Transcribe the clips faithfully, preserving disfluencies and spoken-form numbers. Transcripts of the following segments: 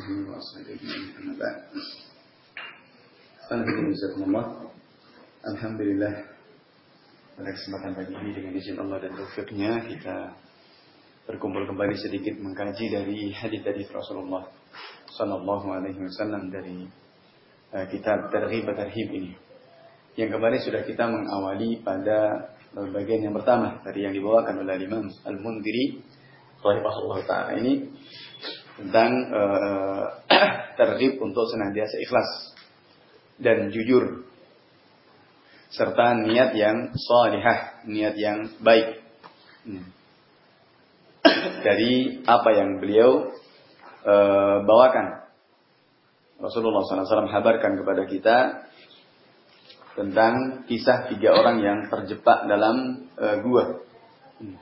آله وأصحابه أجمعين أما بعد. Alhamdulillah, Alhamdulillah pada kesempatan pagi ini dengan izin Allah dan taufiknya kita berkumpul kembali sedikit mengkaji dari hadis-hadis Rasulullah Sallallahu Alaihi Wasallam dari uh, kitab Targhib Tarhib ini. Yang kemarin sudah kita mengawali pada bagian yang pertama tadi yang dibawakan oleh Imam Al-Mundhiri rahimahullah taala ini tentang uh, targhib untuk senantiasa ikhlas dan jujur serta niat yang salihah, niat yang baik hmm. dari apa yang beliau uh, bawakan. Rasulullah shallallahu alaihi wasallam habarkan kepada kita tentang kisah tiga orang yang terjebak dalam uh, gua. Hmm.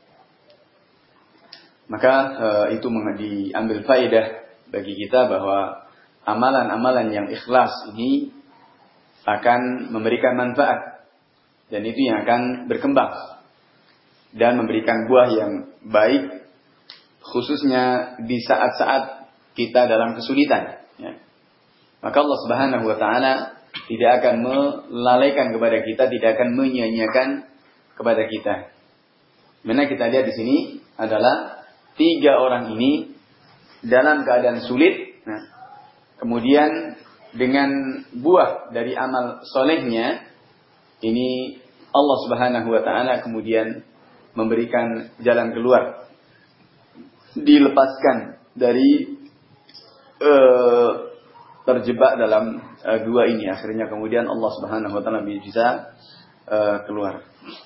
Maka uh, itu diambil faedah bagi kita bahwa amalan-amalan yang ikhlas ini akan memberikan manfaat dan itu yang akan berkembang dan memberikan buah yang baik khususnya di saat-saat kita dalam kesulitan ya. Maka Allah Subhanahu wa taala tidak akan melalaikan kepada kita, tidak akan menyia-nyiakan kepada kita. Mana kita lihat di sini adalah tiga orang ini dalam keadaan sulit nah, kemudian dengan buah dari amal solehnya ini Allah Subhanahu wa taala kemudian memberikan jalan keluar, dilepaskan dari uh, terjebak dalam uh, gua ini. Akhirnya kemudian Allah Subhanahu wa taala bisa uh, keluar.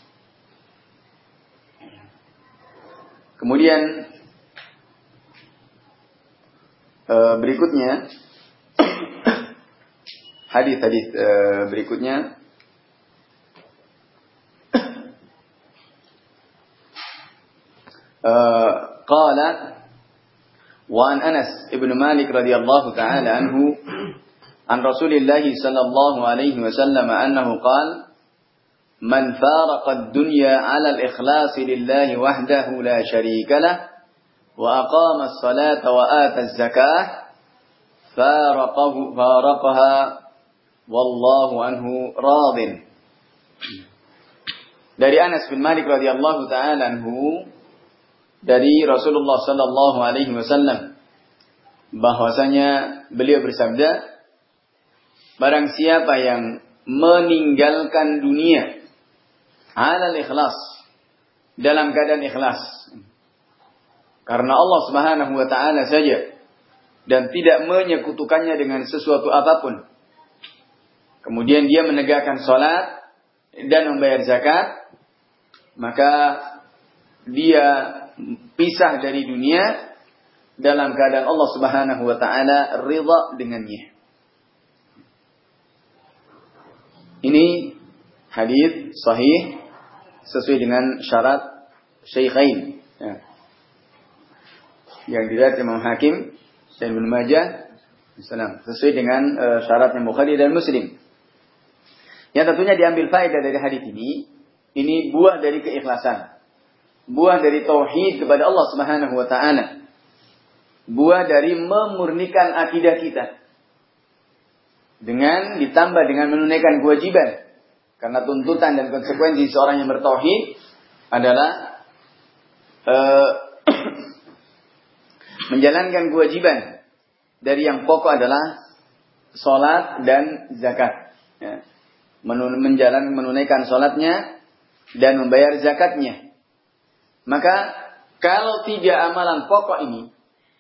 Kemudian uh, berikutnya hadis-hadis uh, berikutnya uh, qala wa an Anas ibn Malik radhiyallahu ta'ala anhu an Rasulillah sallallahu alaihi wasallam annahu qala man faraqa ad-dunya 'ala al-ikhlas lillahi wahdahu la sharika lahu wa aqama as-salata wa ata az-zakah faraqahu faraqaha wallahu anhu radin. Dari Anas bin Malik radhiyallahu ta'ala anhu dari Rasulullah sallallahu alaihi wasallam bahwasanya beliau bersabda, barang siapa yang meninggalkan dunia alal ikhlas, dalam keadaan ikhlas karena Allah Subhanahu wa taala saja dan tidak menyekutukannya dengan sesuatu apapun, kemudian dia menegakkan salat dan membayar zakat, maka dia pisah dari dunia dalam keadaan Allah Subhanahu wa taala ridha dengannya. Ini hadis sahih sesuai dengan syarat Syaikhain ya. Yang diriwayatkan Imam Hakim dan Ibnu Majah sesuai dengan uh, syaratnya Bukhari dan Muslim. Yang tentunya diambil faedah dari hadis ini, ini buah dari keikhlasan, buah dari tauhid kepada Allah Subhanahu wa taala, buah dari memurnikan akidah kita dengan ditambah dengan menunaikan kewajiban. Karena tuntutan dan konsekuensi seorang yang bertauhid adalah uh, menjalankan kewajiban dari yang pokok adalah salat dan zakat ya. Menjalankan menunaikan salatnya dan membayar zakatnya. Maka kalau tiga amalan pokok ini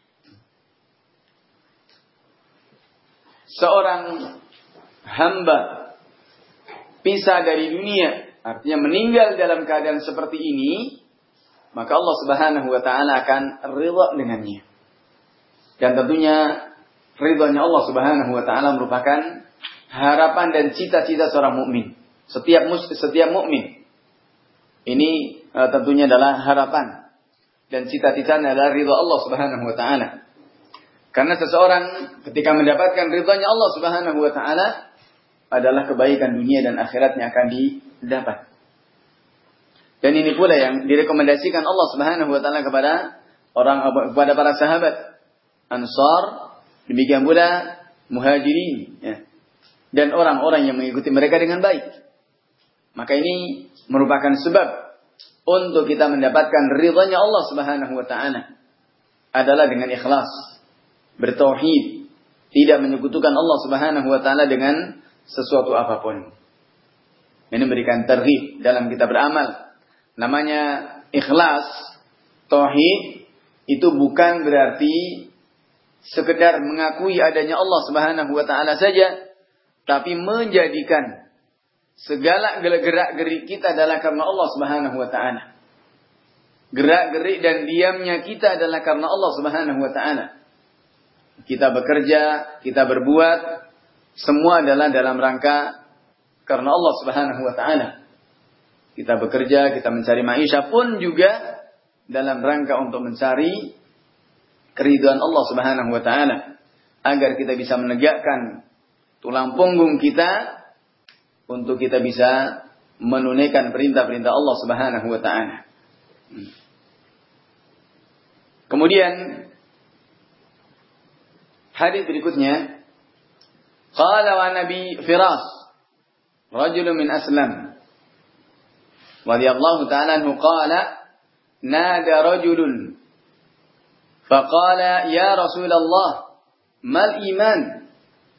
seorang hamba pisah dari dunia, artinya meninggal dalam keadaan seperti ini, maka Allah Subhanahu wa taala akan ridha dengannya. Dan tentunya ridhanya Allah Subhanahu wa taala merupakan harapan dan cita-cita seorang mukmin. Setiap mus, setiap mukmin ini uh, tentunya adalah harapan dan cita-citanya adalah ridha Allah Subhanahu wa taala. Karena seseorang ketika mendapatkan ridhanya Allah Subhanahu wa taala adalah kebaikan dunia dan akhiratnya akan didapat. Dan ini pula yang direkomendasikan Allah Subhanahu wa taala kepada orang kepada para sahabat Ansar Demikian pula muhajirin, ya, dan orang-orang yang mengikuti mereka dengan baik. Maka ini merupakan sebab untuk kita mendapatkan ridhanya Allah Subhanahu wa taala adalah dengan ikhlas, bertauhid, tidak menyekutukan Allah Subhanahu wa taala dengan sesuatu apapun. Ini memberikan targhib dalam kita beramal. Namanya ikhlas, tauhid, itu bukan berarti sekedar mengakui adanya Allah Subhanahu wa taala saja, tapi menjadikan segala gerak-gerik kita adalah karena Allah Subhanahu wa taala. Gerak-gerik dan diamnya kita adalah karena Allah Subhanahu wa taala. Kita bekerja, kita berbuat, semua adalah dalam rangka karena Allah Subhanahu wa taala. Kita bekerja, kita mencari maisha pun juga dalam rangka untuk mencari keridhaan Allah Subhanahu wa taala, agar kita bisa menegakkan tulang punggung kita untuk kita bisa menunaikan perintah-perintah Allah Subhanahu wa taala. Kemudian hadis berikutnya, qala wa nabi Firas rajulun min Aslam radhiyallahu ta'ala anhu qala nada rajulun faqala ya Rasulullah mal iman.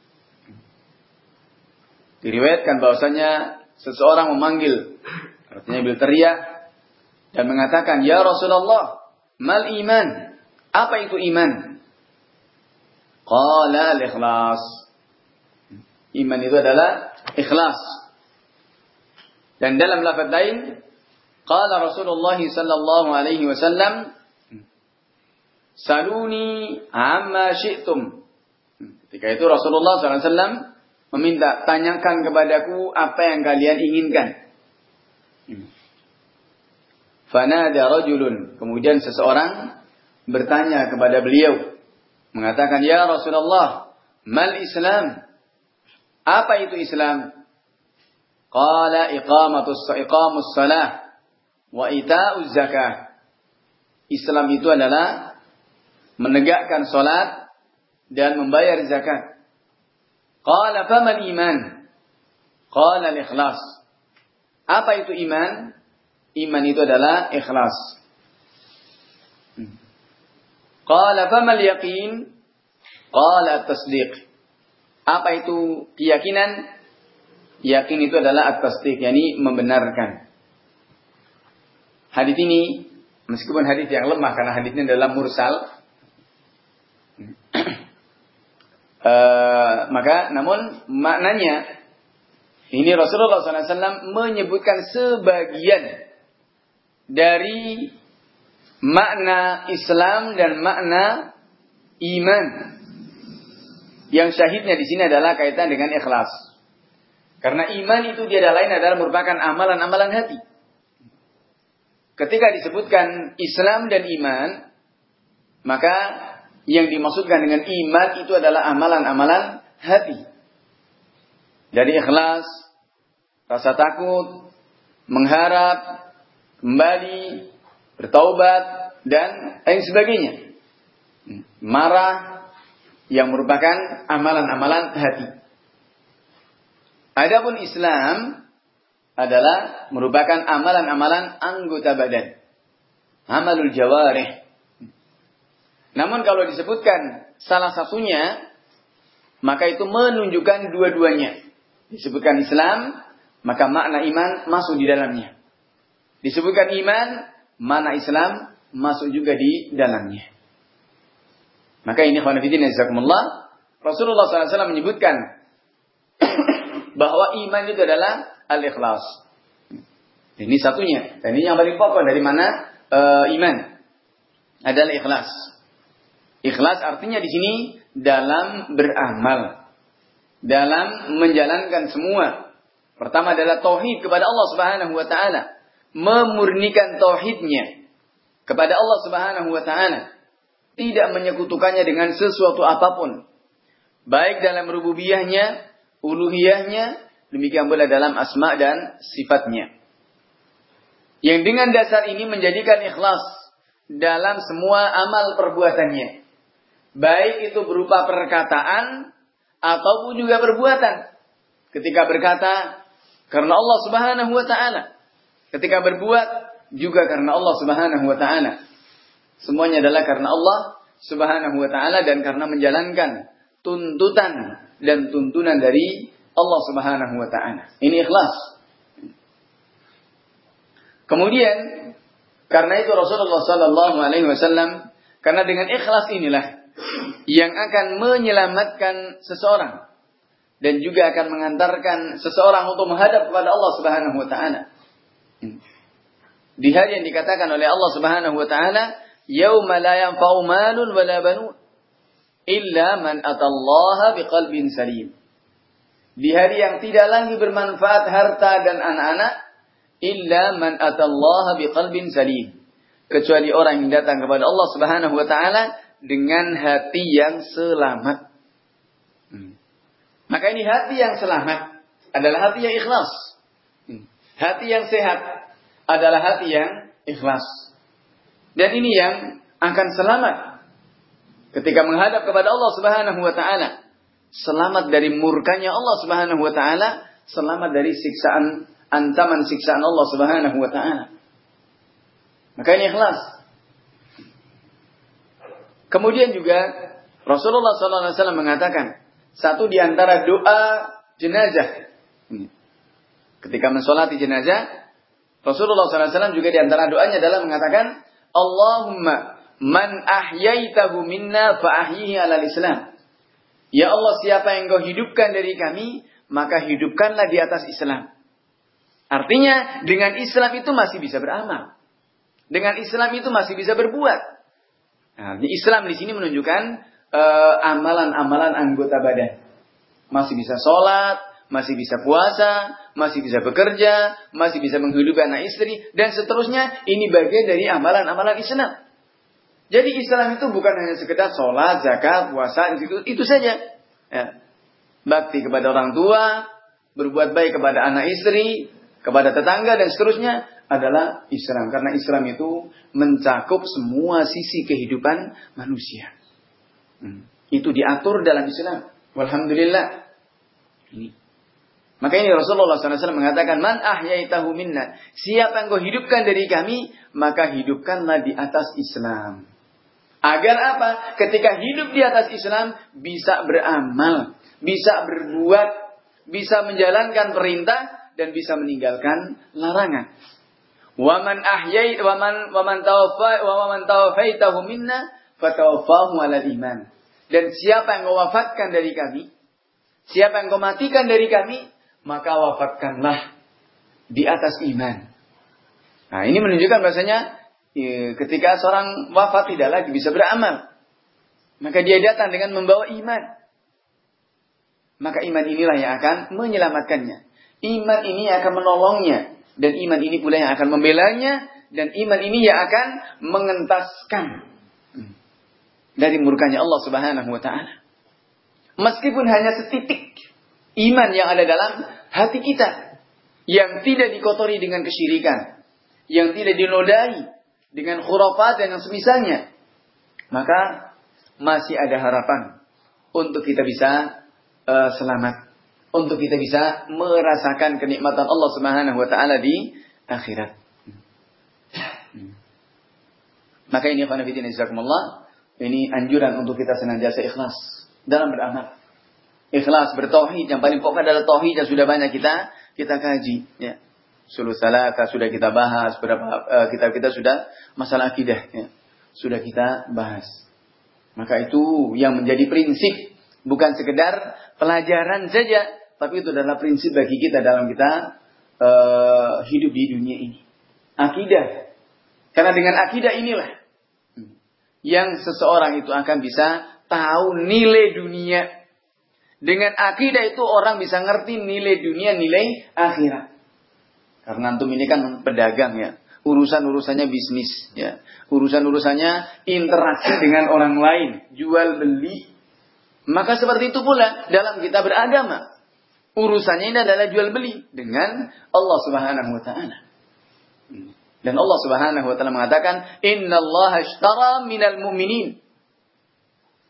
Diriwayatkan bahwasanya seseorang memanggil, artinya berteriak dan mengatakan, ya Rasulullah, mal iman. Apa itu iman? Qala al-ikhlas. Iman itu adalah ikhlas. Dan dalam lafaz lain, qala Rasulullah sallallahu alaihi wasallam, saluni amma syi'tum. Ketika itu Rasulullah sallallahu alaihi wasallam meminta, tanyakan kepadaku apa yang kalian inginkan. Fanada rajulun. Kemudian seseorang bertanya kepada beliau, mengatakan, ya Rasulullah, mal Islam? Apa itu Islam? Qala iqamatus iqamus salah wa ita'uz zakah. Islam itu adalah menegakkan salat dan membayar zakat. Qala famal iman? Qala al-ikhlas. Apa itu iman? Iman itu adalah ikhlas. Qala famal yaqin? Qala at-tasdiq. Apa itu keyakinan? Yakin itu adalah at-tasdiq, yakni membenarkan. Hadis ini meskipun hadis yang lemah karena hadisnya adalah mursal, Uh, maka namun maknanya ini Rasulullah sallallahu alaihi wasallam menyebutkan sebagian dari makna Islam dan makna iman. Yang syahidnya di sini adalah kaitan dengan ikhlas. Karena iman itu tiada lain adalah merupakan amalan-amalan hati. Ketika disebutkan Islam dan iman, maka yang dimaksudkan dengan iman itu adalah amalan-amalan hati. Dari ikhlas, rasa takut, mengharap, kembali, bertaubat, dan lain sebagainya. Marah, yang merupakan amalan-amalan hati. Adapun Islam adalah merupakan amalan-amalan anggota badan. Amalul jawarih. Namun kalau disebutkan salah satunya, maka itu menunjukkan dua-duanya. Disebutkan Islam, maka makna iman masuk di dalamnya. Disebutkan iman, makna Islam masuk juga di dalamnya. Maka ini khonafidin jazakumullah, Rasulullah sallallahu alaihi wasallam menyebutkan bahwa iman itu adalah al-ikhlas. Ini satunya. Dan ini yang paling pokok dari mana e, iman adalah ikhlas. Ikhlas artinya di sini dalam beramal, dalam menjalankan semua. Pertama adalah tauhid kepada Allah Subhanahu wa taala, memurnikan tauhidnya kepada Allah Subhanahu wa taala, tidak menyekutukannya dengan sesuatu apapun, baik dalam rububiyahnya, uluhiyahnya, demikian pula dalam asma dan sifatnya. Yang dengan dasar ini menjadikan ikhlas dalam semua amal perbuatannya. Baik itu berupa perkataan ataupun juga perbuatan. Ketika berkata karena Allah Subhanahu wa taala. Ketika berbuat juga karena Allah Subhanahu wa taala. Semuanya adalah karena Allah Subhanahu wa taala dan karena menjalankan tuntutan dan tuntunan dari Allah Subhanahu wa taala. Ini ikhlas. Kemudian karena itu Rasulullah sallallahu alaihi wasallam, karena dengan ikhlas inilah yang akan menyelamatkan seseorang dan juga akan mengantarkan seseorang untuk menghadap kepada Allah Subhanahu wa taala. Di hari yang dikatakan oleh Allah Subhanahu wa taala, "Yauma la yanfa'u malun wala banun illa man atallaha biqalbin salim." Di hari yang tidak lagi bermanfaat harta dan anak-anak, illa man atallaha biqalbin salim, kecuali orang yang datang kepada Allah Subhanahu wa taala dengan hati yang selamat. Hmm. Maka ini hati yang selamat adalah hati yang ikhlas. Hmm. Hati yang sehat adalah hati yang ikhlas. Dan ini yang akan selamat ketika menghadap kepada Allah Subhanahu wa taala. Selamat dari murkanya Allah Subhanahu wa taala, selamat dari siksaan, ancaman siksaan Allah Subhanahu wa taala. Maka ini ikhlas. Kemudian juga Rasulullah sallallahu alaihi wasallam mengatakan, satu di antara doa jenazah. Ketika mensolati jenazah, Rasulullah sallallahu alaihi wasallam juga di antara doanya adalah mengatakan, Allahumma man ahyaitahu minna fa ahyihi alal Islam. Ya Allah, siapa yang Engkau hidupkan dari kami, maka hidupkanlah di atas Islam. Artinya, dengan Islam itu masih bisa beramal. Dengan Islam itu masih bisa berbuat. Nah, Islam di sini menunjukkan uh, amalan-amalan anggota badan. Masih bisa sholat, masih bisa puasa, masih bisa bekerja, masih bisa menghidupi anak istri, dan seterusnya. Ini bagian dari amalan-amalan Islam. Jadi Islam itu bukan hanya sekedar sholat, zakat, puasa, itu, itu saja. Ya. Bakti kepada orang tua, berbuat baik kepada anak istri, kepada tetangga, dan seterusnya adalah Islam. Karena Islam itu mencakup semua sisi kehidupan manusia. Hmm. Itu diatur dalam Islam. Walhamdulillah. Ini. Maka ini Rasulullah sallallahu alaihi wasallam mengatakan, Man ahyaitahu minna. Siapa yang kau hidupkan dari kami, maka hidupkanlah di atas Islam. Agar apa? Ketika hidup di atas Islam, bisa beramal, bisa berbuat, bisa menjalankan perintah, dan bisa meninggalkan larangan. Waman ahyai, waman waman tawaffa, waman tawaffaitahu minna, fatawaffahu alal iman. Dan siapa yang kau wafatkan dari kami, siapa yang kau matikan dari kami, maka wafatkanlah di atas iman. Nah, ini menunjukkan bahasanya ketika seorang wafat tidak lagi bisa beramal, maka dia datang dengan membawa iman. Maka iman inilah yang akan menyelamatkannya. Iman ini yang akan menolongnya. Dan iman ini pula yang akan membelanya. Dan iman ini yang akan mengentaskan dari murkanya Allah Subhanahu wa ta'ala. Meskipun hanya setitik iman yang ada dalam hati kita, yang tidak dikotori dengan kesyirikan, yang tidak dinodai dengan khurafat dan yang semisalnya, maka masih ada harapan untuk kita bisa uh, selamat, untuk kita bisa merasakan kenikmatan Allah Subhanahu wa taala di akhirat. Maka ini khana fillah jazakumullah, ini anjuran untuk kita senantiasa ikhlas dalam beramal. Ikhlas bertauhid, yang paling pokok adalah tauhid yang sudah banyak kita kita kaji, ya. Sulul salata sudah kita bahas, beberapa uh, kitab-kitab sudah masalah akidah, ya. Sudah kita bahas. Maka itu yang menjadi prinsip, bukan sekedar pelajaran saja, tapi itu adalah prinsip bagi kita dalam kita uh, hidup di dunia ini. Akidah. Karena dengan akidah inilah yang seseorang itu akan bisa tahu nilai dunia. Dengan akidah itu orang bisa ngerti nilai dunia, nilai akhirat. Karena antum ini kan pedagang, ya. Urusan-urusannya bisnis, ya. Urusan-urusannya interaksi dengan orang lain, jual beli. Maka seperti itu pula dalam kita beragama. Urusannya ini adalah jual beli dengan Allah Subhanahu wa taala. Dan Allah Subhanahu wa taala mengatakan, "Innallaha ashtara minal mu'minin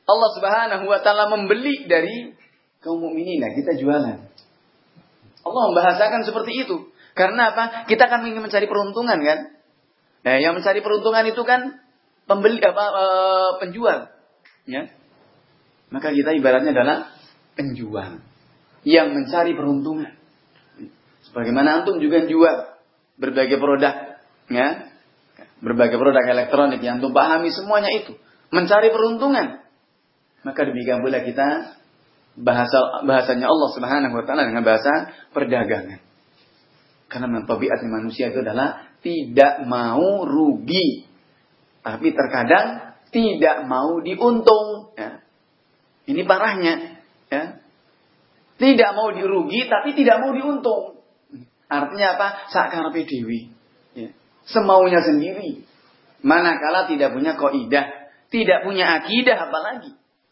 Allah Subhanahu wa taala membeli dari kaum mukminin, nah kita jualan. Allah membahasakan seperti itu. Karena apa? Kita kan ingin mencari peruntungan kan? Nah, yang mencari peruntungan itu kan pembeli apa e, penjual, ya. Maka kita ibaratnya adalah penjual yang mencari peruntungan. Sebagaimana antum juga jual berbagai produk, ya. Berbagai produk elektronik yang antum pahami semuanya itu mencari peruntungan. Maka demikian pula kita bahasa bahasanya Allah Subhanahu wa taala dengan bahasa perdagangan. Karena memang tabiatnya manusia itu adalah tidak mau rugi, tapi terkadang tidak mau diuntung. Ya. Ini parahnya. Ya. Tidak mau dirugi, tapi tidak mau diuntung. Artinya apa? Sakarepe dewi. Ya. Semaunya sendiri. Manakala tidak punya kaidah, tidak punya akidah apalagi.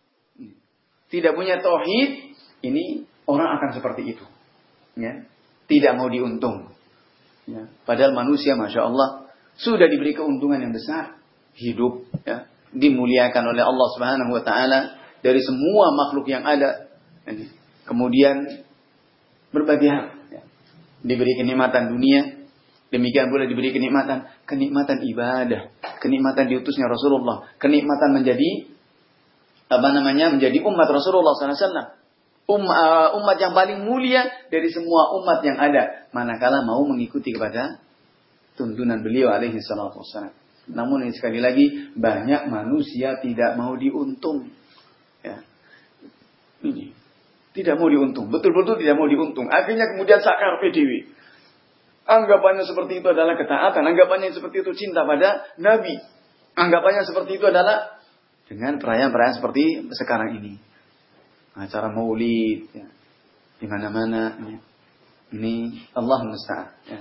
Tidak punya tauhid, ini orang akan seperti itu. Ya. Tidak mau diuntung. Ya. Padahal manusia, Masya Allah, sudah diberi keuntungan yang besar. Hidup, ya, dimuliakan oleh Allah Subhanahu wa taala dari semua makhluk yang ada. Kemudian berbagai hal, ya. Diberi kenikmatan dunia, demikian pula diberi kenikmatan kenikmatan ibadah, kenikmatan diutusnya Rasulullah, kenikmatan menjadi apa namanya? menjadi umat Rasulullah sallallahu alaihi wasallam. Um, uh, umat yang paling mulia dari semua umat yang ada, manakala mau mengikuti kepada tuntunan beliau alaihi salatu wassalam. Namun sekali lagi banyak manusia tidak mau diuntung, ya. Ini tidak mau diuntung, betul-betul tidak mau diuntung. Akhirnya kemudian sakar P D W. Anggapannya seperti itu adalah ketaatan, anggapannya seperti itu cinta pada Nabi, anggapannya seperti itu adalah dengan perayaan-perayaan seperti sekarang ini. Acara maulid, ya. Di mana-mana, ya. Ini Allah musta'an, ya.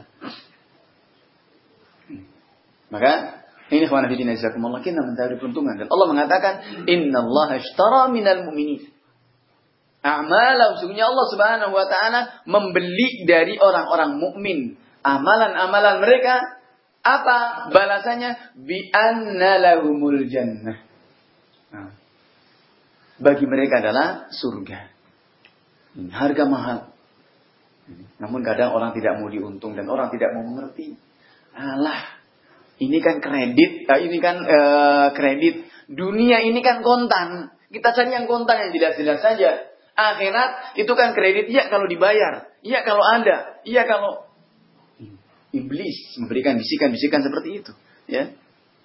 Maka ini ikhwan fillah jazakumullah, kita mencari peruntungan dan Allah mengatakan innallaha ashtara minal mu'minin a'malan, sungguhnya Allah Subhanahu wa taala membeli dari orang-orang mukmin amalan-amalan mereka. Apa balasannya? Bi anna lahumul jannah. Nah, bagi mereka adalah surga. Harga mahal. Namun kadang orang tidak mau diuntung dan orang tidak mau mengerti. Alah, ini kan kredit, ini kan uh, kredit. Dunia ini kan kontan. Kita cari yang kontan yang jelas-jelas saja. Akhirat itu kan kredit, iya kalau dibayar, iya kalau ada, iya kalau iblis memberikan bisikan-bisikan seperti itu, ya.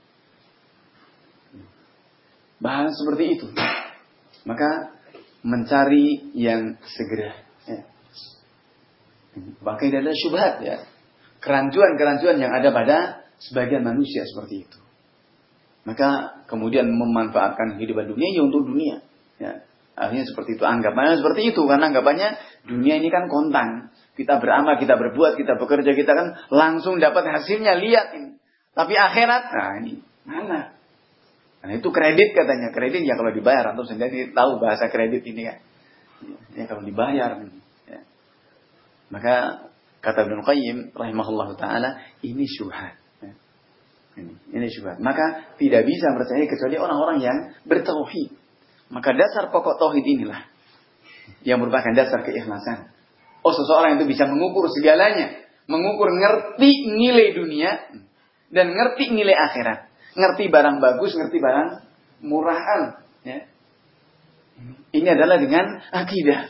Bahas seperti itu. Maka mencari yang segera, ya. Bahkan adalah syubhat, ya. Kerancuan-kerancuan yang ada pada sebagian manusia seperti itu. Maka kemudian memanfaatkan kehidupan dunia ya untuk dunia, ya. Akhirnya seperti itu, anggapannya seperti itu, karena anggapannya dunia ini kan kontan. Kita beramal, kita berbuat, kita bekerja, kita kan langsung dapat hasilnya, lihat ini. Tapi akhirat, nah ini mana? Nah itu kredit katanya, kredit ya kalau dibayar, atau sendiri tahu bahasa kredit ini kan. Ya kalau dibayar. Ya. Maka kata Ibnu Qayyim rahimahullah taala, ini syubhat. Ya. Ini, ini syubhat. Maka tidak bisa percaya kecuali orang-orang yang bertauhid. Maka dasar pokok tauhid inilah yang merupakan dasar keikhlasan. Oh, seseorang itu bisa mengukur segalanya, mengukur ngerti nilai dunia dan ngerti nilai akhirat, ngerti barang bagus, ngerti barang murahan. Ya. Ini adalah dengan akidah.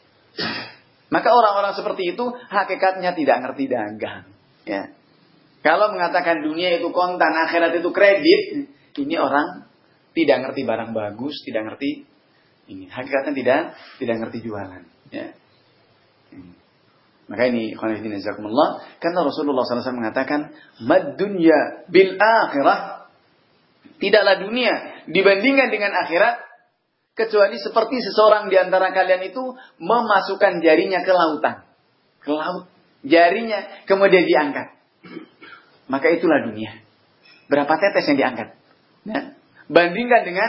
Maka orang-orang seperti itu hakikatnya tidak ngerti dagang. Ya. Kalau mengatakan dunia itu kontan, akhirat itu kredit, ini orang tidak ngerti barang bagus, tidak ngerti ini. Hakikatnya tidak tidak ngerti jualan. Ya. Ini. Maka ini khonifin jazakumullah, karena Rasulullah sallallahu alaihi wasallam mengatakan, "Mad dunya bil akhirah." Tidaklah dunia dibandingkan dengan akhirat kecuali seperti seseorang di antara kalian itu memasukkan jarinya ke lautan. Ke laut. Jarinya kemudian diangkat. Maka itulah dunia. Berapa tetes yang diangkat? Nah, bandingkan dengan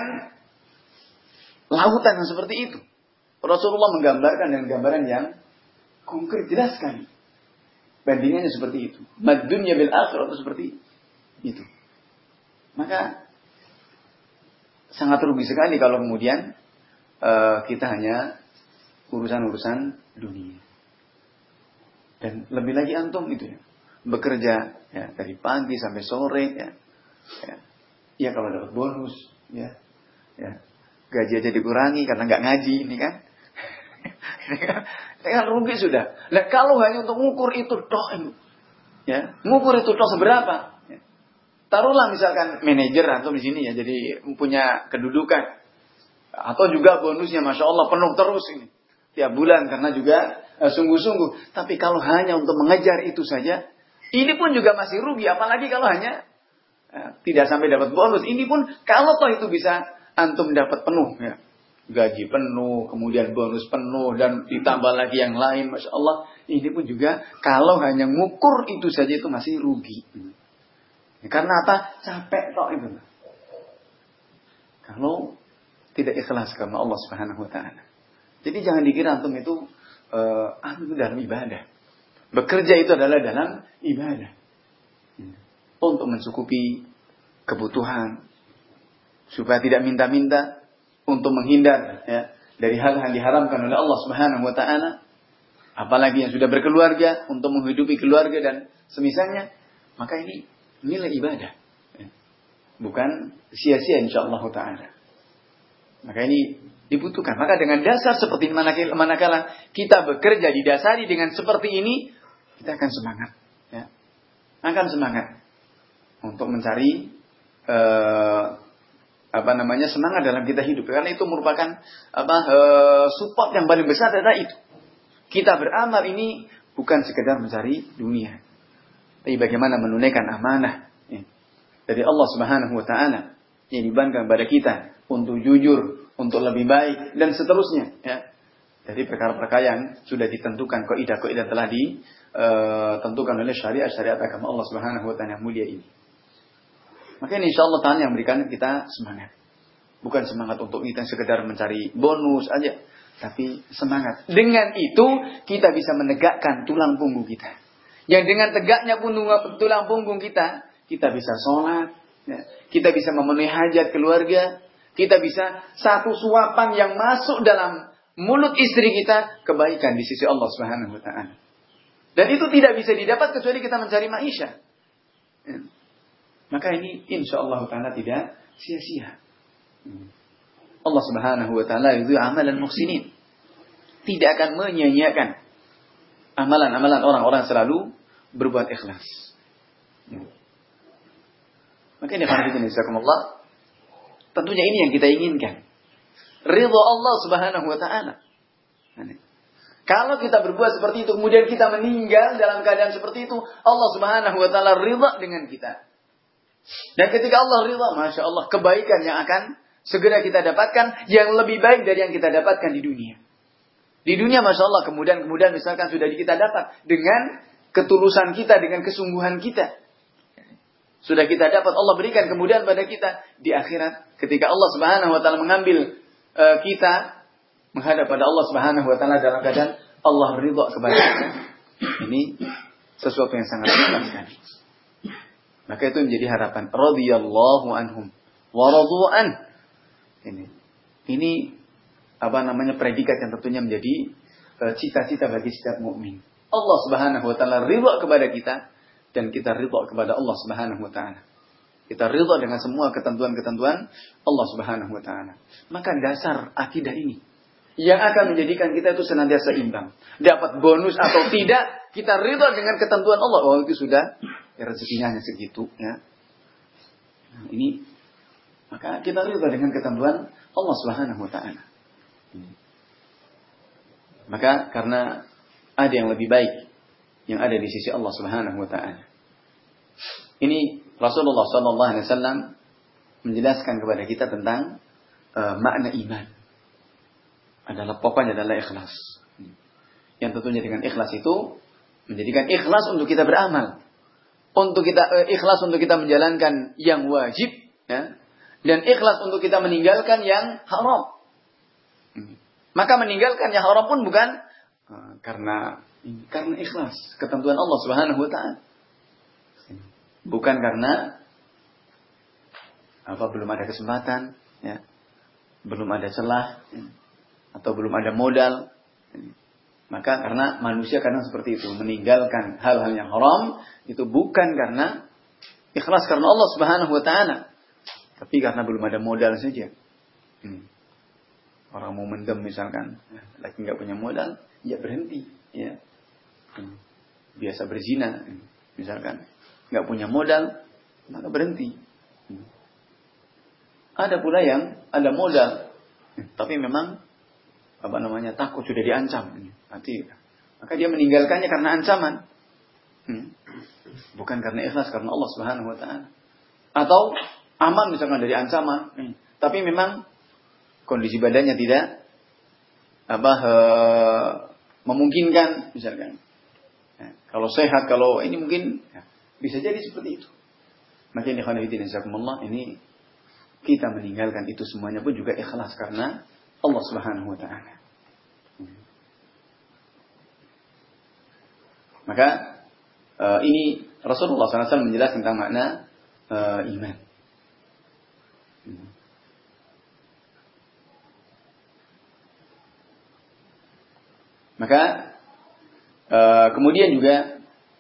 lautan yang seperti itu. Rasulullah menggambarkan dengan gambaran yang konkret, jelas sekali. Bandingannya seperti itu. Mad dunya bil akhirah itu seperti itu. Maka sangat rugi sekali kalau kemudian uh, kita hanya urusan-urusan dunia. Dan lebih lagi antum itu ya, bekerja ya dari pagi sampai sore ya. Ya, ya kalau dapat bonus ya. Ya. Gaji aja dikurangi karena nggak ngaji ini kan. Ini kan, ini kan rugi sudah. Nah, kalau hanya untuk ngukur itu toh ya, ngukur itu toh seberapa? Ya. Taruhlah misalkan manajer atau di sini ya, jadi punya kedudukan atau juga bonusnya masya Allah penuh terus ini tiap bulan karena juga eh, sungguh-sungguh. Tapi kalau hanya untuk mengejar itu saja, ini pun juga masih rugi. Apalagi kalau hanya eh, tidak sampai dapat bonus. Ini pun kalau toh itu bisa antum dapat penuh ya. Gaji penuh, kemudian bonus penuh, dan ditambah lagi yang lain, masya Allah. Ini pun juga kalau hanya ngukur itu saja itu masih rugi. Ya, karena apa? Capek toh itu. Kalau tidak ikhlas karena Allah Subhanahu Wa Taala. Jadi jangan dikira antum itu uh, antum itu dalam ibadah. Bekerja itu adalah dalam ibadah. Ya. Untuk mencukupi kebutuhan, supaya tidak minta-minta, untuk menghindar ya, dari hal yang diharamkan oleh Allah Subhanahu Wa Taala, apalagi yang sudah berkeluarga untuk menghidupi keluarga dan semisalnya, maka ini nilai ibadah, ya. Bukan sia-sia insyaallah Taala. Maka ini dibutuhkan. Maka dengan dasar seperti ini, manakala kita bekerja didasari dengan seperti ini, kita akan semangat, ya. Akan semangat untuk mencari uh, apa namanya semangat dalam kita hidup, karena itu merupakan apa e, support yang paling besar adalah itu. Kita beramal ini bukan sekedar mencari dunia, tapi bagaimana menunaikan amanah ya, dari Allah Subhanahu Wa Taala yang dibebankan kepada kita untuk jujur, untuk lebih baik dan seterusnya ya. Dari perkara-perkara yang sudah ditentukan, kaidah-kaidah telah ditentukan oleh syariat-syariat agama Allah Subhanahu Wa Taala yang mulia ini. Maka ini insya Allah Ta'ala yang memberikan kita semangat. Bukan semangat untuk kita sekedar mencari bonus aja. Tapi semangat. Dengan itu kita bisa menegakkan tulang punggung kita. Yang dengan tegaknya tulang punggung kita, kita bisa sholat. Ya. Kita bisa memenuhi hajat keluarga. Kita bisa satu suapan yang masuk dalam mulut istri kita, kebaikan di sisi Allah Subhanahu Wa Ta'ala. Dan itu tidak bisa didapat kecuali kita mencari maisha. Ya. Maka ini insya Allah Ta'ala tidak sia-sia. Allah Subhanahu Wa Ta'ala itu amalan muhsinin. Tidak akan menyia-nyiakan amalan-amalan orang-orang selalu berbuat ikhlas. Maka ini Allah, tentunya ini yang kita inginkan. Ridha Allah Subhanahu Wa Ta'ala. Kalau kita berbuat seperti itu, kemudian kita meninggal dalam keadaan seperti itu, Allah Subhanahu Wa Ta'ala ridha dengan kita. Dan ketika Allah ridha, masya Allah, kebaikan yang akan segera kita dapatkan yang lebih baik dari yang kita dapatkan di dunia. Di dunia, masya Allah, kemudian-kemudian misalkan sudah kita dapat dengan ketulusan kita, dengan kesungguhan kita. Sudah kita dapat, Allah berikan kemudian pada kita di akhirat. Ketika Allah Subhanahu Wa Ta'ala mengambil uh, kita menghadap pada Allah Subhanahu Wa Ta'ala dalam keadaan Allah ridha kepada kita. Ini sesuatu yang sangat besar sekali. Maka itu menjadi harapan. Radhiyallahu anhum wa radu'an. Ini, ini apa namanya predikat yang tentunya menjadi uh, cita-cita bagi setiap mukmin. Allah Subhanahu Wa Ta'ala ridha kepada kita dan kita ridha kepada Allah Subhanahu Wa Ta'ala. Kita ridha dengan semua ketentuan-ketentuan Allah Subhanahu Wa Ta'ala. Maka dasar akidah ini yang akan menjadikan kita itu senantiasa imbang. Dapat bonus atau tidak, kita ridha dengan ketentuan Allah. Oh, itu sudah ya, rezekinya hanya segitu ya. Nah, ini maka kita ridha dengan ketentuan Allah Subhanahu Wa Ta'ala. Maka karena ada yang lebih baik yang ada di sisi Allah Subhanahu Wa Ta'ala. Ini Rasulullah Sallallahu Alaihi Wasallam menjelaskan kepada kita tentang uh, makna iman. Adalah pokoknya adalah ikhlas. Yang tentunya dengan ikhlas itu menjadikan ikhlas untuk kita beramal, untuk kita uh, ikhlas untuk kita menjalankan yang wajib, ya, dan ikhlas untuk kita meninggalkan yang haram. Maka meninggalkan yang haram pun bukan uh, karena karena ikhlas ketentuan Allah Subhanahu Wa Ta'ala, bukan karena apa belum ada kesempatan, ya, belum ada celah, ya, atau belum ada modal. Maka karena manusia kadang seperti itu, meninggalkan hal-hal yang haram itu bukan karena ikhlas karena Allah Subhanahu wa taala, tapi karena belum ada modal saja. Hmm. Orang mau mendem misalkan, lagi nggak punya modal, ya berhenti, ya. Hmm. Biasa berzina, misalkan, nggak punya modal, maka berhenti. Hmm. Ada pula yang ada modal, tapi memang apa namanya takut sudah diancam, nanti, maka dia meninggalkannya karena ancaman, hmm. bukan karena ikhlas karena Allah Subhanahu wa taala. Atau aman misalkan dari ancaman, hmm. tapi memang kondisi badannya tidak apa he, memungkinkan misalkan. Nah, kalau sehat, kalau ini mungkin ya, bisa jadi seperti itu. Maka ini khonifidin jazakumullah, ini kita meninggalkan itu semuanya pun juga ikhlas karena Allah Subhanahu wa taala. Maka uh, ini Rasulullah shallallahu alaihi wasallam menjelaskan tentang makna uh, iman. Maka uh, kemudian juga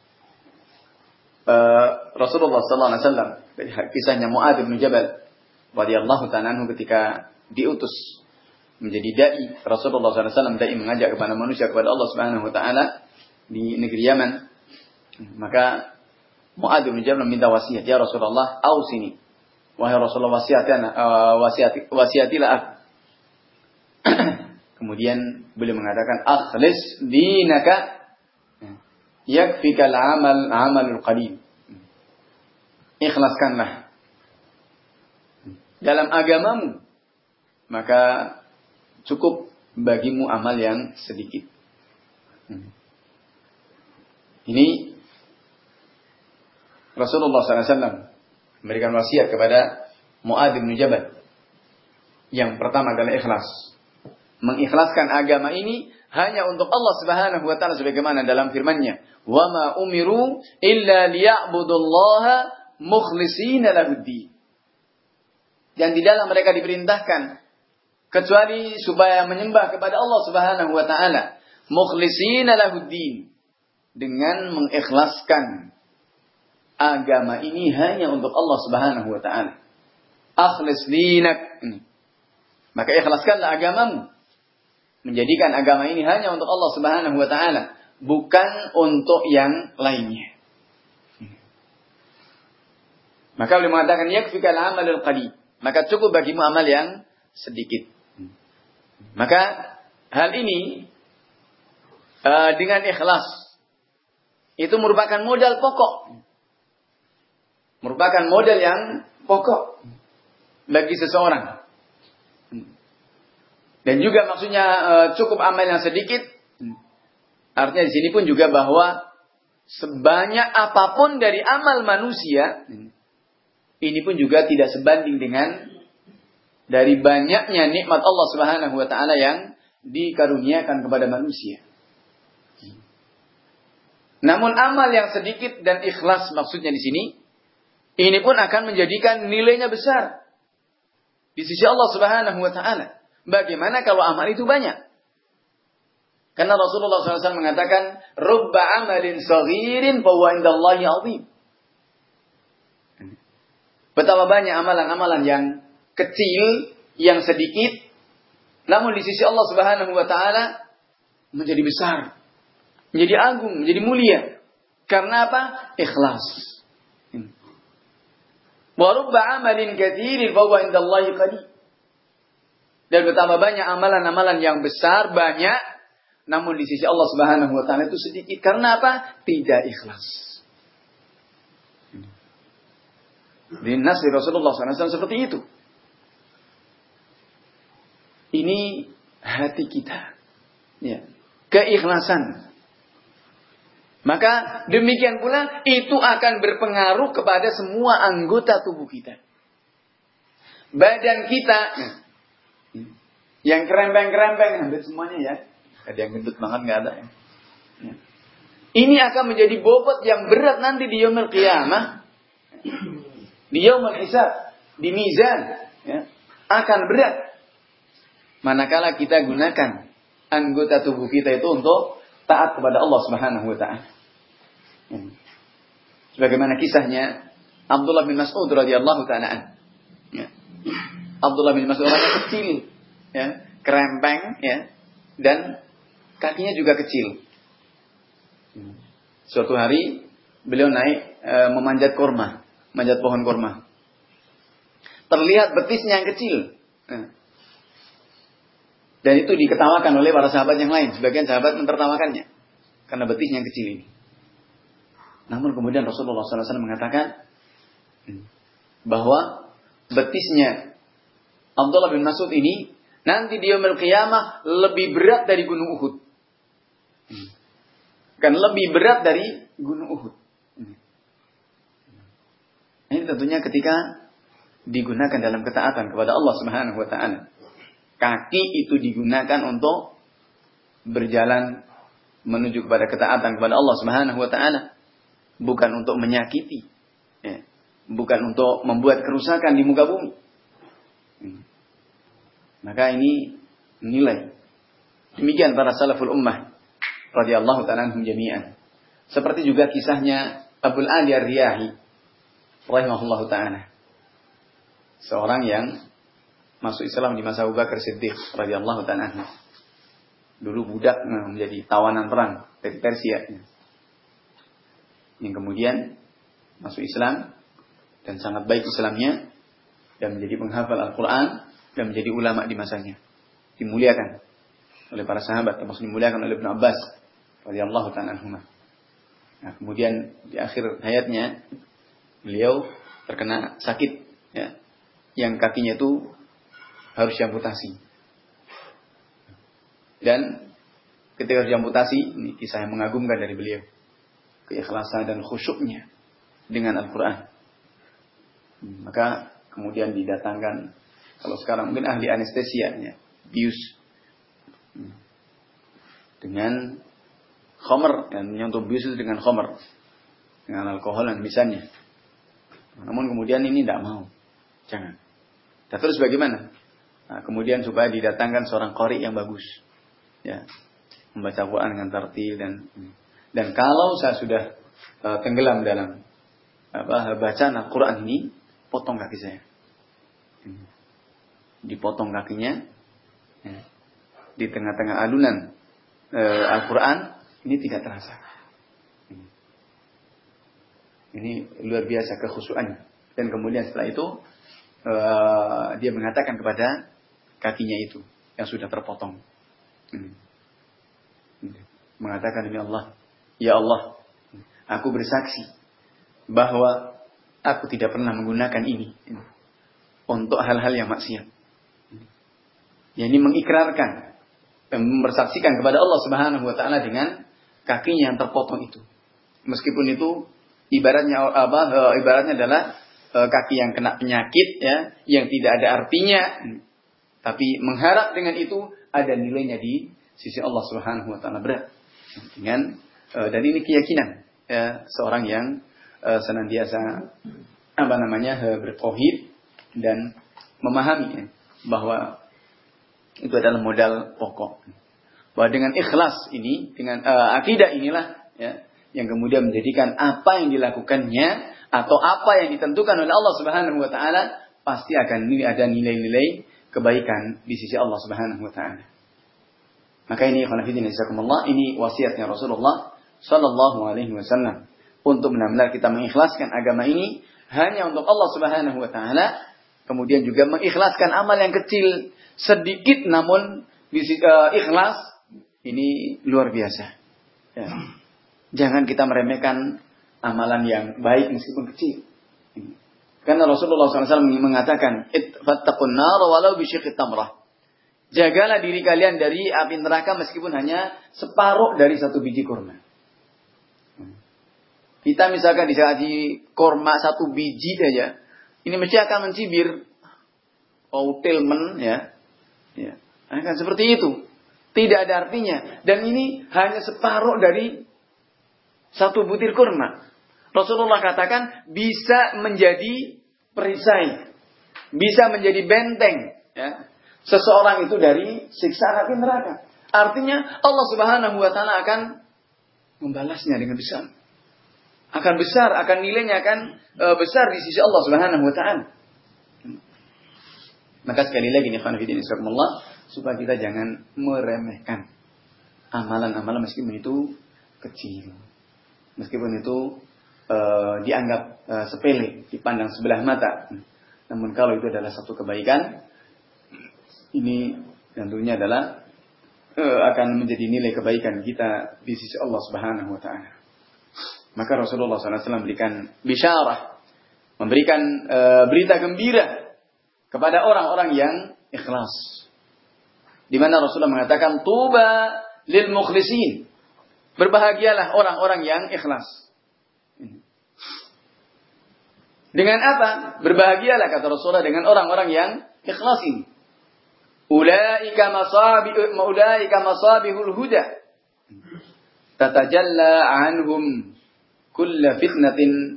uh, Rasulullah sallallahu alaihi wasallam dari kisahnya Mu'adz bin Jabal radhiyallahu ta'ala anhu ketika diutus menjadi dai, Rasulullah sallallahu alaihi wasallam dai mengajak kepada manusia kepada Allah Subhanahu wa taala di negeri Yaman. Maka Mu'adz bin Jabal meminta wasiat, ya Rasulullah, ausini. Wahai Rasulullah, wasiatana uh, wasiati wasiatilah aku. Kemudian beliau mengatakan, akhlis dinaka yakfikal amal amalul qalil. Ikhlaskanlah dalam agamamu, maka cukup bagimu amal yang sedikit. Ini Rasulullah sallallahu alaihi wasallam memberikan wasiat kepada Mu'adz bin Jabal. Yang pertama adalah ikhlas. Mengikhlaskan agama ini hanya untuk Allah Subhanahu wa taala sebagaimana dalam firman-Nya, "Wa ma umiru illa liya'budullaha mukhlishina lahud-din." Dan tidaklah mereka diperintahkan kecuali supaya menyembah kepada Allah Subhanahu wa taala, mukhlishina lahud-din, dengan mengikhlaskan agama ini hanya untuk Allah Subhanahu wa taala. Akhlis dinak. Maka ikhlaskanlah agamamu. Menjadikan agama ini hanya untuk Allah Subhanahu wa taala, bukan untuk yang lainnya. Maka beliau mengatakan yakfikal amalul qalil. Maka cukup bagimu amal yang sedikit. Maka hal ini uh, dengan ikhlas itu merupakan modal pokok. Merupakan modal yang pokok bagi seseorang. Dan juga maksudnya uh, cukup amal yang sedikit. Artinya di sini pun juga bahwa sebanyak apapun dari amal manusia, ini pun juga tidak sebanding dengan dari banyaknya nikmat Allah Subhanahu wa taala yang dikaruniakan kepada manusia. Namun amal yang sedikit dan ikhlas maksudnya di sini, ini pun akan menjadikan nilainya besar di sisi Allah Subhanahu wa taala. Bagaimana kalau amal itu banyak? Karena Rasulullah shallallahu alaihi wasallam mengatakan, "Rubba amalin saghirin fa huwa indallahi 'azim." Betapa banyak amalan-amalan yang kecil, yang sedikit, namun di sisi Allah Subhanahu wa taala menjadi besar, menjadi agung, menjadi mulia. Karena apa? Ikhlas. Wa rubba amalin katsirin fa huwa indallahi qalil. Dan betapa banyak amalan-amalan yang besar, banyak, namun di sisi Allah Subhanahu wa taala itu sedikit. Karena apa? Tidak ikhlas. Di nas Rasulullah shallallahu alaihi wasallam seperti itu. Ini hati kita. Ya. Keikhlasan. Maka demikian pula itu akan berpengaruh kepada semua anggota tubuh kita. Badan kita yang kerempeng-kerempeng, hampir semuanya ya. Ada yang gendut banget, nggak ada. Ya. Ini akan menjadi bobot yang berat nanti di yaumul qiyamah, di yaumul hisab, di mizan. Ya. akan berat manakala kita gunakan anggota tubuh kita itu untuk taat kepada Allah Subhanahu wa taala. Sebagaimana kisahnya Abdullah bin Mas'ud radhiyallahu taala an. Ya. Abdullah bin Mas'ud orangnya kecil, ya, kerempeng, ya, dan kakinya juga kecil. Suatu hari beliau naik e, memanjat kurma, manjat pohon kurma. Terlihat betisnya yang kecil. Ya. Dan itu diketawakan oleh para sahabat yang lain. Sebagian sahabat mentertawakannya karena betisnya yang kecil ini. Namun kemudian Rasulullah shallallahu alaihi wasallam mengatakan bahwa betisnya Abdullah bin Mas'ud ini nanti di yaumil qiyamah lebih berat dari gunung Uhud. Kan lebih berat dari gunung Uhud. Ini tentunya ketika digunakan dalam ketaatan kepada Allah Subhanahu wa taala. Kaki itu digunakan untuk berjalan menuju kepada ketaatan kepada Allah Subhanahu wa taala, bukan untuk menyakiti, ya. Bukan untuk membuat kerusakan di muka bumi. Maka ini nilai. Demikian para salaful ummah radhiyallahu ta'ala anhum jami'an. Seperti juga kisahnya Abul Ali Ar-Riyahi rahimahullahu ta'ala. Seorang yang masuk Islam di masa Abu Bakar Siddiq radhiyallahu ta'ala anhu. Dulu budak menjadi tawanan perang dari Persia. Yang kemudian masuk Islam dan sangat baik Islamnya dan menjadi penghafal Al-Quran dan menjadi ulama di masanya. Dimuliakan oleh para sahabat, termasuk dimuliakan oleh Ibnu Abbas radhiyallahu ta'ala anhuma. Nah, kemudian di akhir hayatnya beliau terkena sakit, ya, yang kakinya itu harus diamputasi. Dan ketika harus diamputasi, ini kisah yang mengagumkan dari beliau, keikhlasan dan khusyuknya dengan Al-Quran. Maka kemudian didatangkan, kalau sekarang mungkin ahli anestesia, ya, bius dengan khamr, dan menyentuh bius itu dengan khamr, dengan alkohol dan misalnya. Namun kemudian ini tidak mau, jangan. Dan terus bagaimana? Nah, kemudian supaya didatangkan seorang qari yang bagus, ya, membaca Quran dengan tartil dan dan kalau saya sudah uh, tenggelam dalam apa bacaan Al-Quran ini, potong kaki saya, dipotong kakinya, ya, di tengah-tengah alunan uh, Al-Quran ini tidak terasa. Ini luar biasa kekhusyuannya. Dan kemudian setelah itu uh, dia mengatakan kepada kakinya itu yang sudah terpotong, hmm. mengatakan, demi Allah, ya Allah, aku bersaksi bahwa aku tidak pernah menggunakan ini untuk hal-hal yang maksiat. Ya, ini mengikrarkan dan mempersaksikan kepada Allah Subhanahu wa taala dengan kakinya yang terpotong itu. Meskipun itu ibaratnya apa? Ibaratnya adalah kaki yang kena penyakit, ya, yang tidak ada artinya. Tapi mengharap dengan itu ada nilainya di sisi Allah Subhanahu wa taala berat. Dengan uh, dan ini keyakinan, ya, seorang yang uh, senantiasa apa namanya uh, bertauhid dan memahami, ya, bahwa itu adalah modal pokok. Bahwa dengan ikhlas ini, dengan uh, akidah inilah, ya, yang kemudian menjadikan apa yang dilakukannya atau apa yang ditentukan oleh Allah Subhanahu wa taala pasti akan ada nilai-nilai kebaikan di sisi Allah Subhanahu wa taala. Maka ini ikhwan fillah jazakumullah, ini wasiatnya Rasulullah sallallahu alaihi wasallam untuk benar-benar kita mengikhlaskan agama ini hanya untuk Allah Subhanahu wa taala, kemudian juga mengikhlaskan amal yang kecil sedikit namun bisa uh, ikhlas ini luar biasa. Ya. Jangan kita meremehkan amalan yang baik meskipun kecil. Karena Rasulullah shallallahu alaihi wasallam mengatakan, "Fattaqun nar walau bisyiqqi tamrah." Jagalah diri kalian dari api neraka meskipun hanya separuh dari satu biji kurma. Kita misalkan dikasih kurma satu biji saja, ini mesti akan mencibir, kautil men, ya, ya, akan seperti itu. Tidak ada artinya. Dan ini hanya separuh dari satu butir kurma. Rasulullah katakan bisa menjadi perisai, bisa menjadi benteng ya, seseorang itu dari siksa api neraka. Artinya Allah Subhanahu wa taala akan membalasnya dengan besar. Akan besar, akan nilainya akan e, besar di sisi Allah Subhanahu wa taala. Maka sekali lagi nih khana fillah insyaallah, supaya kita jangan meremehkan amalan-amalan meskipun itu kecil. Meskipun itu e, dianggap e, sepele, dipandang sebelah mata. Namun kalau itu adalah satu kebaikan, ini tentunya adalah e, akan menjadi nilai kebaikan kita di sisi Allah Subhanahu wa taala. Maka Rasulullah shallallahu alaihi wasallam memberikan bisyarah, memberikan e, berita gembira kepada orang-orang yang ikhlas. Di mana Rasulullah mengatakan tuba lil mukhlisin. Berbahagialah orang-orang yang ikhlas. Dengan apa? Berbahagialah kata Rasulullah dengan orang-orang yang ikhlas ini. Ulaika masabi ulaika masabihul huda. Tatajalla anhum kull fitnatin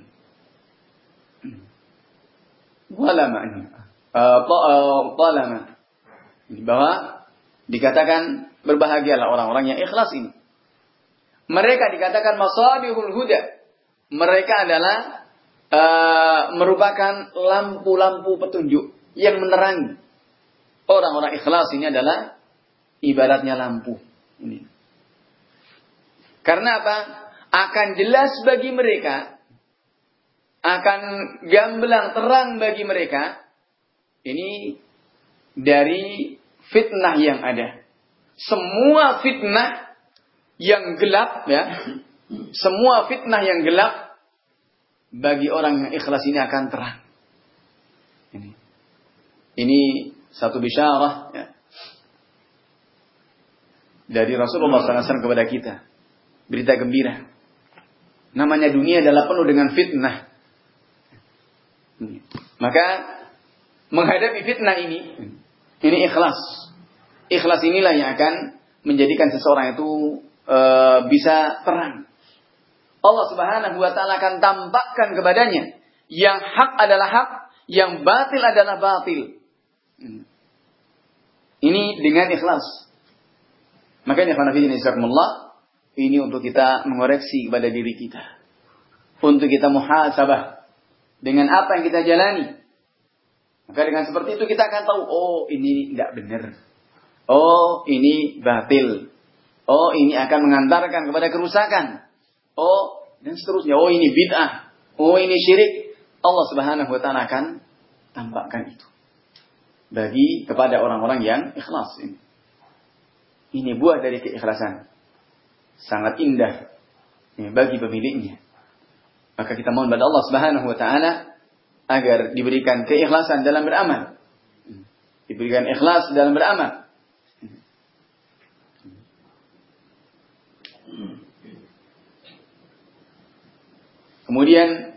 walama talama. Bahwa dikatakan berbahagialah orang-orang yang ikhlas ini. Mereka dikatakan masabihul huda. Mereka adalah uh, merupakan lampu-lampu petunjuk yang menerangi. Orang-orang ikhlas ini adalah ibaratnya lampu. Ini. Karena apa? Akan jelas bagi mereka, akan gamblang terang bagi mereka, ini dari fitnah yang ada. Semua fitnah yang gelap, ya, semua fitnah yang gelap bagi orang yang ikhlas ini akan terang. Ini, ini satu bisyarah, ya, dari Rasulullah shallallahu alaihi wasallam kepada kita, berita gembira. Namanya dunia adalah penuh dengan fitnah. Ini. Maka menghadapi fitnah ini, ini ikhlas. Ikhlas inilah yang akan menjadikan seseorang itu E, bisa terang. Allah Subhanahu wa taala akan tampakkan kepadanya yang hak adalah hak, yang batil adalah batil. Ini dengan ikhlas. Makanya khana fillah insyaallah, ini untuk kita mengoreksi kepada diri kita. Untuk kita muhasabah dengan apa yang kita jalani. Maka dengan seperti itu kita akan tahu, oh ini tidak benar. Oh ini batil. Oh, ini akan mengantarkan kepada kerusakan. Oh, dan seterusnya. Oh, ini bid'ah. Oh, ini syirik. Allah Subhanahu wa taala akan tampakkan itu bagi kepada orang-orang yang ikhlas ini. Ini buah dari keikhlasan. Sangat indah ini bagi pemiliknya. Maka kita mohon kepada Allah Subhanahu wa taala agar diberikan keikhlasan dalam beramal. Diberikan ikhlas dalam beramal. Kemudian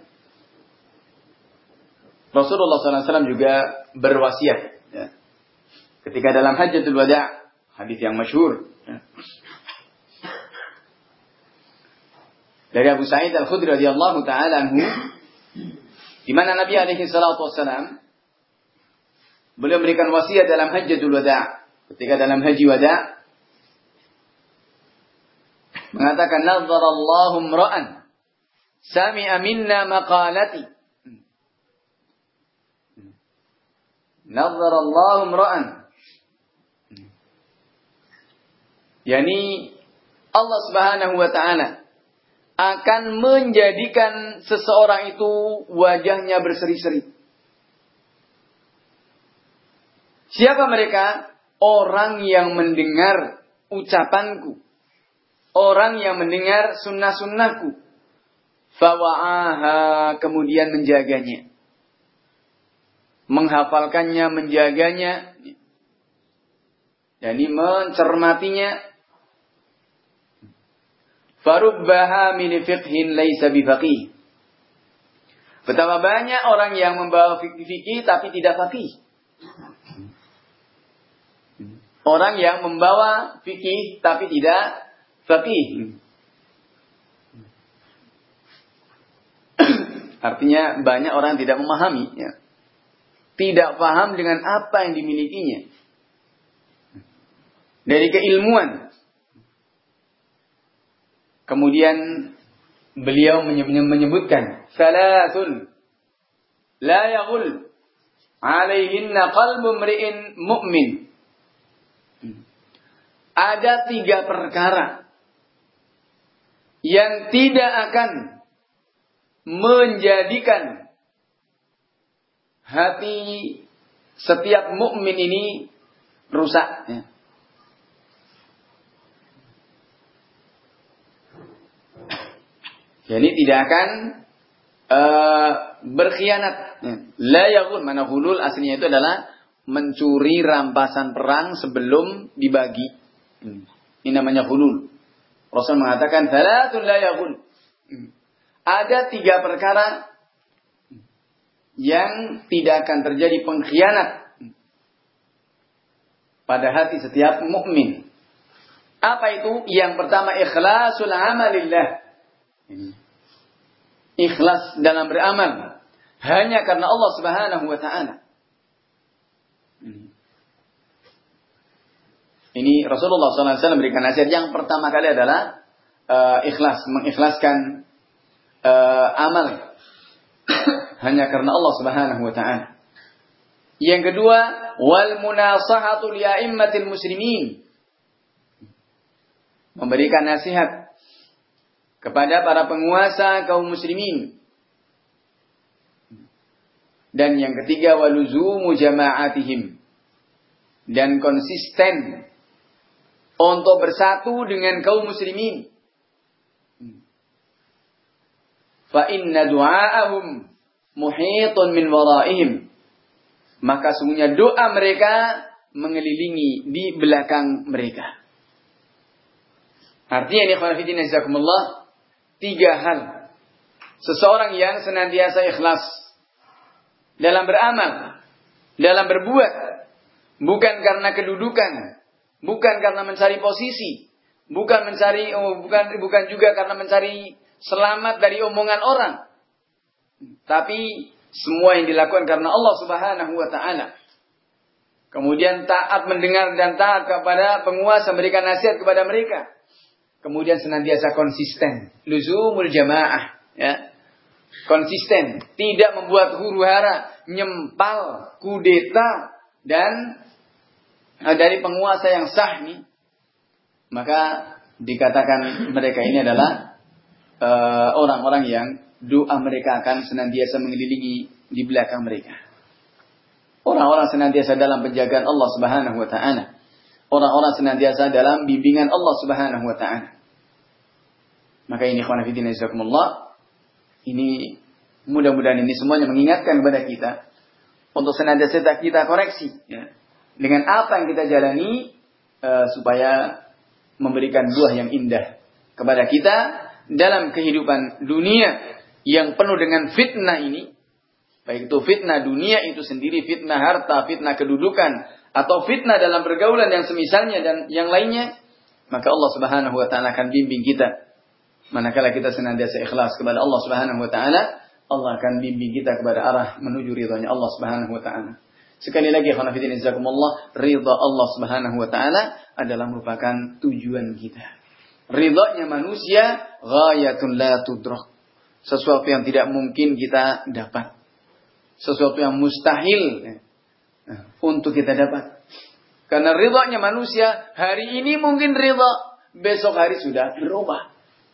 Rasulullah shallallahu alaihi wasallam juga berwasiat, ya, ketika dalam Hajjatul Wada', hadis yang masyhur, ya, dari Abu Sa'id Al-Khudri radhiyallahu taala anhu, di mana Nabi alaihi salatu wasallam beliau memberikan wasiat dalam Hajjatul Wada', ketika dalam haji wada' mengatakan nadharallahu imra'an sami'a minna maqalati. Nadharallahu imra'an. Yani Allah Subhanahu wa taala akan menjadikan seseorang itu wajahnya berseri-seri. Siapa mereka? Orang yang mendengar ucapanku. Orang yang mendengar sunnah-sunnahku. Fawa'aha, kemudian menjaganya. Menghafalkannya, menjaganya. Yani mencermatinya. Farubbaha min fiqhin laysa bifaqih. Betapa banyak orang yang membawa fikih tapi tidak faqih. Orang yang membawa fikih tapi tidak faqih. Artinya banyak orang tidak memahami, ya. tidak paham dengan apa yang dimilikinya dari keilmuan. Kemudian beliau menyebutkan salasun la yaghul alaihinna qalbu mri'in mu'min. Ada tiga perkara yang tidak akan menjadikan hati setiap mukmin ini rusak. Ya. Jadi tidak akan uh, berkhianat. Ya. La yaghul, mana hulul aslinya itu adalah mencuri rampasan perang sebelum dibagi. Hmm. Ini namanya hulul. Rasul mengatakan salatun la yaghul. Hmm. Ada tiga perkara yang tidak akan terjadi pengkhianat pada hati setiap mukmin. Apa itu? Yang pertama, ikhlasul amalillah. Ikhlas dalam beramal hanya karena Allah Subhanahu wa taala. Ini Rasulullah sallallahu alaihi wasallam berikan nasihat yang pertama kali adalah uh, ikhlas, mengikhlaskan uh, amal hanya karena Allah Subhanahu wa taala. Yang kedua, wal munasahatu li a'immatil muslimin. Memberikan nasihat kepada para penguasa kaum muslimin. Dan yang ketiga, waluzumu jama'atihim. Dan konsisten untuk bersatu dengan kaum muslimin. Fa inna du'aahum muhitun min waraihim. Maka sungguhnya doa mereka mengelilingi di belakang mereka. Artinya ini ikhwan fillah jazakumullah, tiga hal. Seseorang yang senantiasa ikhlas dalam beramal, dalam berbuat, bukan karena kedudukan, bukan karena mencari posisi, bukan mencari oh, bukan bukan juga karena mencari selamat dari omongan orang. Tapi semua yang dilakukan karena Allah Subhanahu wa taala. Kemudian taat mendengar dan taat kepada penguasa, memberikan nasihat kepada mereka. Kemudian senantiasa konsisten, luzumul jamaah, ya. Konsisten, tidak membuat huru-hara, nyempal, kudeta dan dari penguasa yang sah nih. Maka dikatakan mereka ini adalah uh, orang-orang yang doa mereka akan senantiasa mengelilingi di belakang mereka. Orang-orang senantiasa dalam penjagaan Allah Subhanahu wa taala. Orang-orang senantiasa dalam bimbingan Allah Subhanahu wa taala. Maka ini ikhwan fillah jazakumullah, ini mudah-mudahan ini semuanya mengingatkan kepada kita untuk senantiasa kita koreksi, ya, dengan apa yang kita jalani uh, supaya memberikan buah yang indah kepada kita dalam kehidupan dunia yang penuh dengan fitnah ini, baik itu fitnah dunia itu sendiri, fitnah harta, fitnah kedudukan, atau fitnah dalam pergaulan yang semisalnya dan yang lainnya, maka Allah Subhanahu wa taala akan bimbing kita. Manakala kita senantiasa ikhlas kepada Allah Subhanahu wa taala, Allah akan bimbing kita kepada arah menuju ridhanya Allah Subhanahu wa taala. Sekali lagi ikhwan fillah jazakumullah, ridha Allah Subhanahu wa taala adalah merupakan tujuan kita. Ridhanya manusia ghayatun la tudrak. Sesuatu yang tidak mungkin kita dapat. Sesuatu yang mustahil nah, untuk kita dapat. Karena ridhanya manusia hari ini mungkin ridha, besok hari sudah berubah.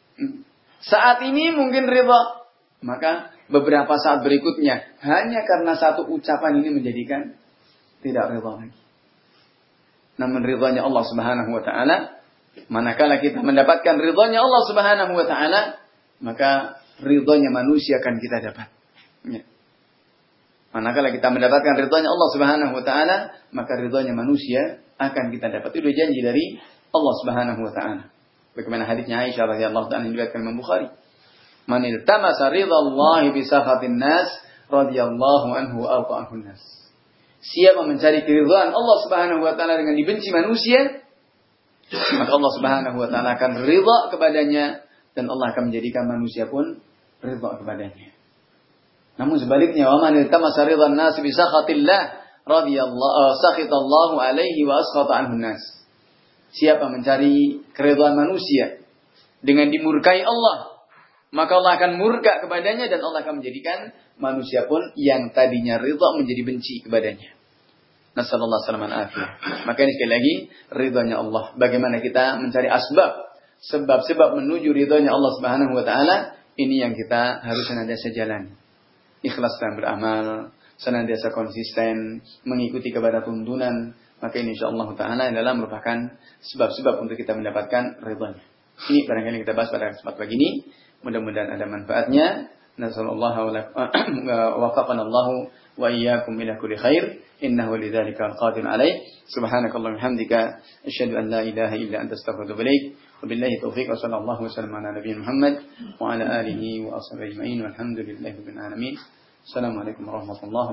Saat ini mungkin ridha, maka beberapa saat berikutnya hanya karena satu ucapan ini menjadikan tidak ridha lagi. Namun ridhanya Allah Subhanahu wa taala, manakala kita mendapatkan ridhanya Allah Subhanahu wa taala, maka ridhanya manusia akan kita dapat. Ya. Manakala kita mendapatkan ridhanya Allah Subhanahu wa taala, maka ridhanya manusia akan kita dapat. Itu janji dari Allah Subhanahu wa taala. Bagaimana hadisnya Aisyah radhiyallahu ta'ala yang diriwayatkan Imam Bukhari. Man iltamasa ridhallahi bi sakhatin nas radhiyallahu anhu wa arda'ahu nas. Siapa mencari keridhaan Allah Subhanahu wa taala dengan dibenci manusia, maka Allah Subhanahu wa taala akan ridha kepadanya dan Allah akan menjadikan manusia pun ridha kepadanya. Namun sebaliknya, wa man iltamasa ridwan nas bi sakhatillah radhiyallahu sakhitallahu alaihi wa askhata anhu nas. Siapa mencari keridhaan manusia dengan dimurkai Allah, maka Allah akan murka kepadanya dan Allah akan menjadikan manusia pun yang tadinya ridha menjadi benci kepadanya. Nasallallahu salaman afiyah. Maka ini sekali lagi ridhanya Allah. Bagaimana kita mencari asbab, sebab-sebab menuju ridhanya Allah Subhanahu wa taala, ini yang kita harus senantiasa jalani. Ikhlas dalam beramal, senantiasa konsisten mengikuti kepada tuntunan, maka ini insyaallah taala adalah merupakan sebab-sebab untuk kita mendapatkan ridhanya. Ini barangkali kita bahas pada kesempatan pagi ini. Mudah-mudahan ada manfaatnya. Nasallallahu wa wafaqana Allah wa iyyakum ila kulli khair. Innahu lidzalika qadir alaih. Subhanakallahumma hamdika asyhadu an la ilaha illa anta astaghfiruka wa atubu ilaik. Wabillahi taufiq wa sallallahu wasallam ala nabiyina Muhammad wa ala alihi wa ashabihi ajma'in walhamdulillahi rabbil alamin. Assalamualaikum warahmatullahi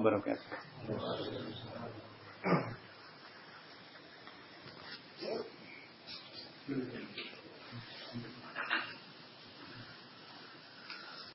wabarakatuh.